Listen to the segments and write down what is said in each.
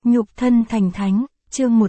Nhục thân thành thánh, chương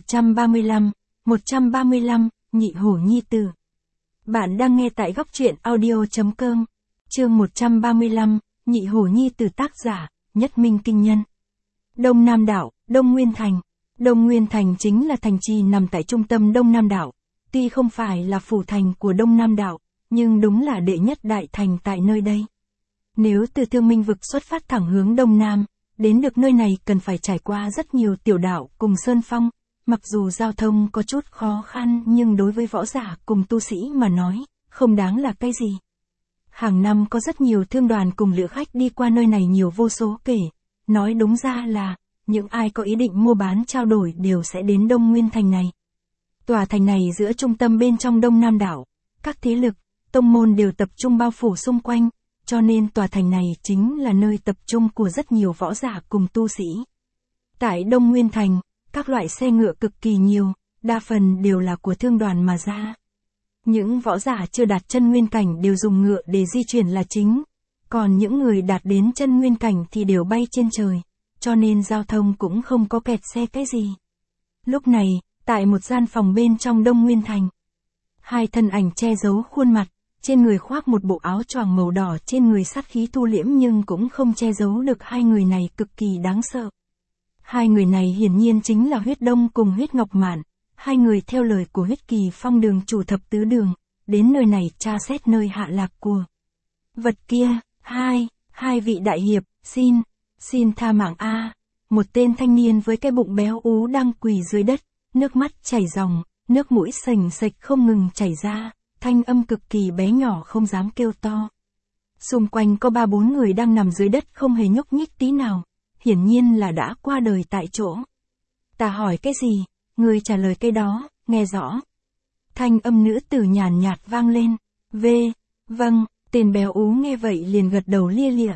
135, Nhị Hổ Nhi Tử. Bạn đang nghe tại góc truyện audio.com. Chương 135, Nhị Hổ Nhi Tử, tác giả, Nhất Minh Kinh Nhân. Đông Nam Đảo, Đông Nguyên Thành. Đông Nguyên Thành chính là thành trì nằm tại trung tâm Đông Nam Đảo. Tuy không phải là phủ thành của Đông Nam Đảo, nhưng đúng là đệ nhất đại thành tại nơi đây. Nếu từ Thương Minh vực xuất phát thẳng hướng Đông Nam, đến được nơi này cần phải trải qua rất nhiều tiểu đảo cùng sơn phong, mặc dù giao thông có chút khó khăn nhưng đối với võ giả cùng tu sĩ mà nói, không đáng là cái gì. Hàng năm có rất nhiều thương đoàn cùng lữ khách đi qua nơi này nhiều vô số kể, nói đúng ra là, những ai có ý định mua bán trao đổi đều sẽ đến Đông Nguyên Thành này. Tòa thành này giữa trung tâm bên trong Đông Nam Đảo, các thế lực, tông môn đều tập trung bao phủ xung quanh, cho nên tòa thành này chính là nơi tập trung của rất nhiều võ giả cùng tu sĩ. Tại Đông Nguyên Thành, các loại xe ngựa cực kỳ nhiều, đa phần đều là của thương đoàn mà ra. Những võ giả chưa đạt chân nguyên cảnh đều dùng ngựa để di chuyển là chính, còn những người đạt đến chân nguyên cảnh thì đều bay trên trời, cho nên giao thông cũng không có kẹt xe cái gì. Lúc này, tại một gian phòng bên trong Đông Nguyên Thành, hai thân ảnh che giấu khuôn mặt, trên người khoác một bộ áo choàng màu đỏ, trên người sát khí thu liễm nhưng cũng không che giấu được hai người này cực kỳ đáng sợ. Hai người này hiển nhiên chính là Huyết Đông cùng Huyết Ngọc Mạn, hai người theo lời của Huyết Kỳ Phong đường chủ thập tứ đường, đến nơi này tra xét nơi hạ lạc của vật kia. Hai vị đại hiệp, xin tha mạng a. Một tên thanh niên với cái bụng béo ú đang quỳ dưới đất, nước mắt chảy ròng, nước mũi sành sạch không ngừng chảy ra, thanh âm cực kỳ bé nhỏ không dám kêu to. Xung quanh có 3-4 người đang nằm dưới đất không hề nhúc nhích tí nào, hiển nhiên là đã qua đời tại chỗ. Ta hỏi cái gì, người trả lời cái đó, nghe rõ. Thanh âm nữ tử nhàn nhạt vang lên. Vâng, tên béo ú nghe vậy liền gật đầu lia lịa.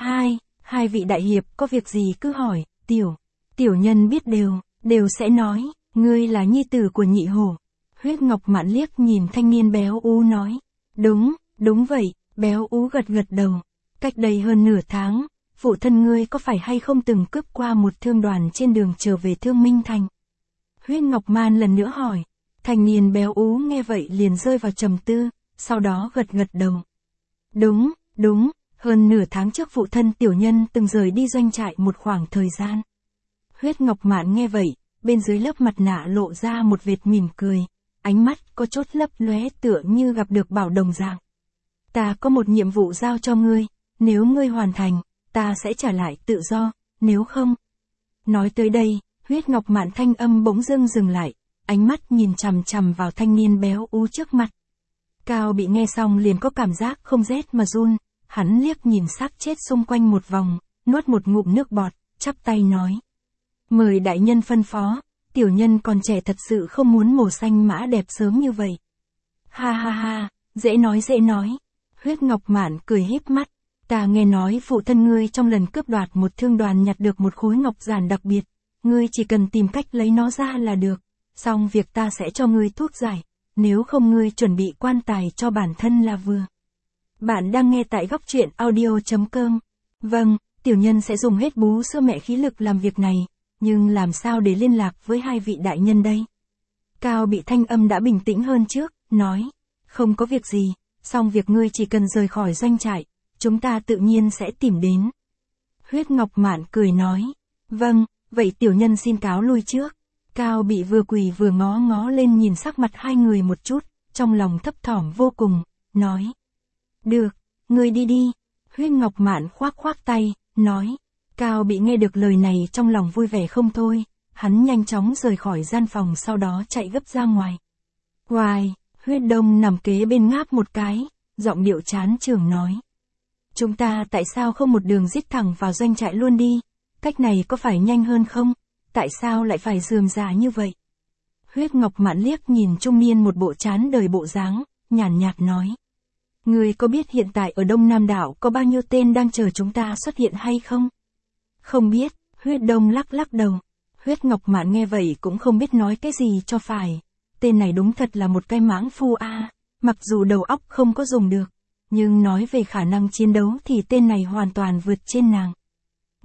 Hai vị đại hiệp có việc gì cứ hỏi, tiểu nhân biết đều sẽ nói, ngươi là nhi tử của Nhị Hổ. Huyết Ngọc Mạn liếc nhìn thanh niên béo ú nói. Đúng vậy, béo ú gật đầu. Cách đây hơn nửa tháng, phụ thân ngươi có phải hay không từng cướp qua một thương đoàn trên đường trở về Thương Minh Thành? Huyết Ngọc Mạn lần nữa hỏi. Thanh niên béo ú nghe vậy liền rơi vào trầm tư, sau đó gật đầu. Đúng, hơn nửa tháng trước phụ thân tiểu nhân từng rời đi doanh trại một khoảng thời gian. Huyết Ngọc Mạn nghe vậy, bên dưới lớp mặt nạ lộ ra một vệt mỉm cười, ánh mắt có chút lấp lóe tựa như gặp được bảo đồng dạng. Ta có một nhiệm vụ giao cho ngươi, nếu ngươi hoàn thành, ta sẽ trả lại tự do, nếu không. Nói tới đây, Huyết Ngọc Mạn thanh âm bỗng dưng dừng lại, ánh mắt nhìn chằm chằm vào thanh niên béo ú trước mặt. Cao bị nghe xong liền có cảm giác không rét mà run, hắn liếc nhìn xác chết xung quanh một vòng, nuốt một ngụm nước bọt, chắp tay nói. Mời đại nhân phân phó, tiểu nhân còn trẻ thật sự không muốn mổ xanh mã đẹp sớm như vậy. Ha, dễ nói. Huyết Ngọc Mạn cười híp mắt. Ta nghe nói phụ thân ngươi trong lần cướp đoạt một thương đoàn nhặt được một khối ngọc giản đặc biệt, ngươi chỉ cần tìm cách lấy nó ra là được, xong việc ta sẽ cho ngươi thuốc giải, nếu không ngươi chuẩn bị quan tài cho bản thân là vừa. Bạn đang nghe tại góc truyện audio.com. Vâng, tiểu nhân sẽ dùng hết bú sữa mẹ khí lực làm việc này, nhưng làm sao để liên lạc với hai vị đại nhân đây? Cao bị thanh âm đã bình tĩnh hơn trước, nói. Không có việc gì, xong việc ngươi chỉ cần rời khỏi doanh trại, chúng ta tự nhiên sẽ tìm đến. Huyết Ngọc Mạn cười nói. Vâng, vậy tiểu nhân xin cáo lui trước. Cao bị vừa quỳ vừa ngó lên nhìn sắc mặt hai người một chút, trong lòng thấp thỏm vô cùng, nói. Được, ngươi đi. Huyết Ngọc Mạn khoác tay, nói. Cao bị nghe được lời này trong lòng vui vẻ không thôi, hắn nhanh chóng rời khỏi gian phòng sau đó chạy gấp ra ngoài. Huyết Đông nằm kế bên ngáp một cái, giọng điệu chán chường nói. Chúng ta tại sao không một đường giết thẳng vào doanh trại luôn đi, cách này có phải nhanh hơn không, tại sao lại phải rườm rà như vậy? Huyết Ngọc Mạn liếc nhìn trung niên một bộ chán đời bộ dáng, nhàn nhạt nói. Ngươi có biết hiện tại ở Đông Nam Đảo có bao nhiêu tên đang chờ chúng ta xuất hiện hay không? Không biết, Huyết Đông lắc đầu. Huyết Ngọc Mạn nghe vậy cũng không biết nói cái gì cho phải. Tên này đúng thật là một cái mãng phu a, mặc dù đầu óc không có dùng được, nhưng nói về khả năng chiến đấu thì tên này hoàn toàn vượt trên nàng.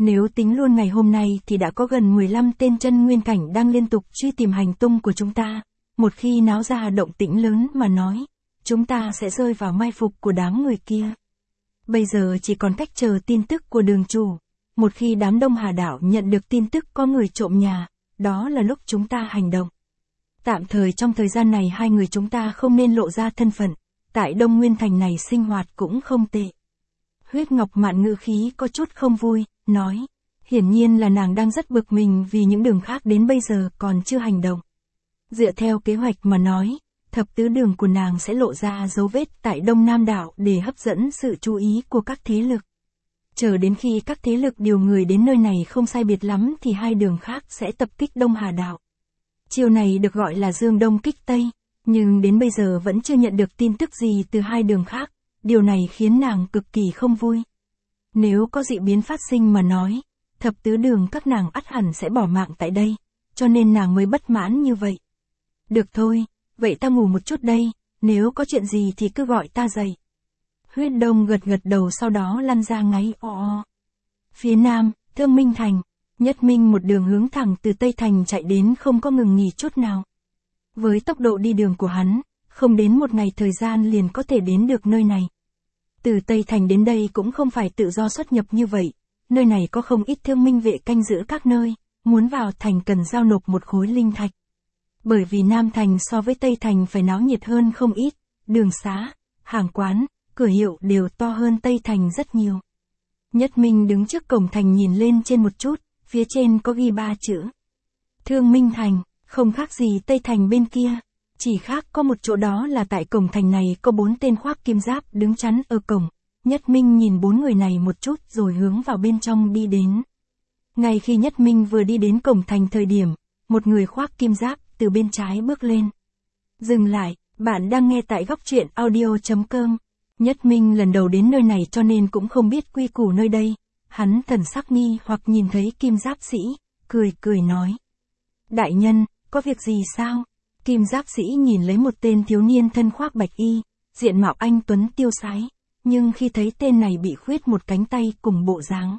Nếu tính luôn ngày hôm nay thì đã có gần 15 tên chân nguyên cảnh đang liên tục truy tìm hành tung của chúng ta. Một khi náo ra động tĩnh lớn mà nói, chúng ta sẽ rơi vào mai phục của đám người kia. Bây giờ chỉ còn cách chờ tin tức của đường chủ. Một khi đám Đông Hà Đảo nhận được tin tức có người trộm nhà, đó là lúc chúng ta hành động. Tạm thời trong thời gian này hai người chúng ta không nên lộ ra thân phận, tại Đông Nguyên Thành này sinh hoạt cũng không tệ. Huyết Ngọc Mạn ngữ khí có chút không vui, nói. Hiển nhiên là nàng đang rất bực mình vì những đường khác đến bây giờ còn chưa hành động. Dựa theo kế hoạch mà nói, thập tứ đường của nàng sẽ lộ ra dấu vết tại Đông Nam Đảo để hấp dẫn sự chú ý của các thế lực. Chờ đến khi các thế lực điều người đến nơi này không sai biệt lắm thì hai đường khác sẽ tập kích Đông Hà Đảo. Chiều này được gọi là Dương Đông kích Tây, nhưng đến bây giờ vẫn chưa nhận được tin tức gì từ hai đường khác, điều này khiến nàng cực kỳ không vui. Nếu có dị biến phát sinh mà nói, thập tứ đường các nàng ắt hẳn sẽ bỏ mạng tại đây, cho nên nàng mới bất mãn như vậy. Được thôi, vậy ta ngủ một chút đây, nếu có chuyện gì thì cứ gọi ta dậy. Huyết Đông gật gật đầu sau đó lăn ra ngáy o. Phía nam, Thương Minh Thành, Nhất Minh một đường hướng thẳng từ Tây Thành chạy đến không có ngừng nghỉ chút nào. Với tốc độ đi đường của hắn, không đến một ngày thời gian liền có thể đến được nơi này. Từ Tây Thành đến đây cũng không phải tự do xuất nhập như vậy, nơi này có không ít thương minh vệ canh giữ các nơi, muốn vào thành cần giao nộp một khối linh thạch. Bởi vì Nam Thành so với Tây Thành phải náo nhiệt hơn không ít, đường xá, hàng quán, cửa hiệu đều to hơn Tây Thành rất nhiều. Nhất Minh đứng trước cổng thành nhìn lên trên một chút, phía trên có ghi 3 chữ. Thương Minh Thành, không khác gì Tây Thành bên kia, chỉ khác có một chỗ đó là tại cổng thành này có 4 tên khoác kim giáp đứng chắn ở cổng. Nhất Minh nhìn 4 người này một chút rồi hướng vào bên trong đi đến. Ngay khi Nhất Minh vừa đi đến cổng thành thời điểm, một người khoác kim giáp từ bên trái bước lên. Dừng lại, bạn đang nghe tại góc truyện audio.com. Nhất Minh lần đầu đến nơi này cho nên cũng không biết quy củ nơi đây. Hắn thần sắc nghi hoặc nhìn thấy kim giáp sĩ, cười nói. Đại nhân, có việc gì sao? Kim giáp sĩ nhìn lấy một tên thiếu niên thân khoác bạch y, diện mạo anh tuấn tiêu sái, nhưng khi thấy tên này bị khuyết một cánh tay cùng bộ dáng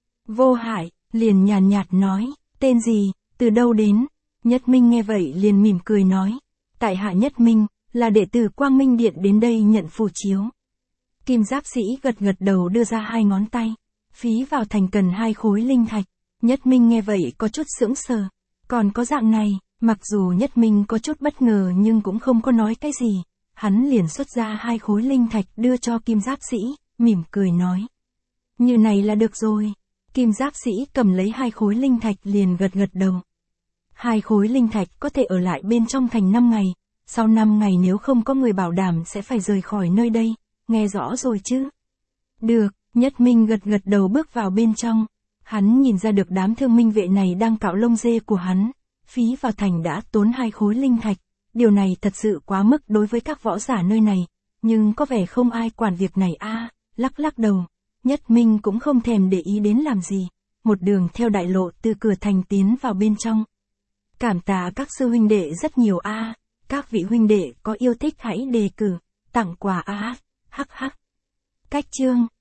vô hại, liền nhàn nhạt nói, tên gì, từ đâu đến? Nhất Minh nghe vậy liền mỉm cười nói, tại hạ Nhất Minh, là đệ tử Quang Minh Điện đến đây nhận phù chiếu. Kim giáp sĩ gật đầu đưa ra 2 ngón tay, phí vào thành cần 2 khối linh thạch. Nhất Minh nghe vậy có chút sững sờ, còn có dạng này, mặc dù Nhất Minh có chút bất ngờ nhưng cũng không có nói cái gì, hắn liền xuất ra 2 khối linh thạch đưa cho kim giáp sĩ, mỉm cười nói. Như này là được rồi. Kim giáp sĩ cầm lấy 2 khối linh thạch liền gật đầu. 2 khối linh thạch có thể ở lại bên trong thành 5 ngày, sau 5 ngày nếu không có người bảo đảm sẽ phải rời khỏi nơi đây, nghe rõ rồi chứ? Được, Nhất Minh gật đầu bước vào bên trong. Hắn nhìn ra được đám thương minh vệ này đang cạo lông dê của hắn, phí vào thành đã tốn 2 khối linh thạch, điều này thật sự quá mức đối với các võ giả nơi này, nhưng có vẻ không ai quản việc này lắc đầu. Nhất Minh cũng không thèm để ý đến làm gì, một đường theo đại lộ từ cửa thành tiến vào bên trong. Cảm tạ các sư huynh đệ rất nhiều các vị huynh đệ có yêu thích hãy đề cử, tặng quà hắc. Cách chương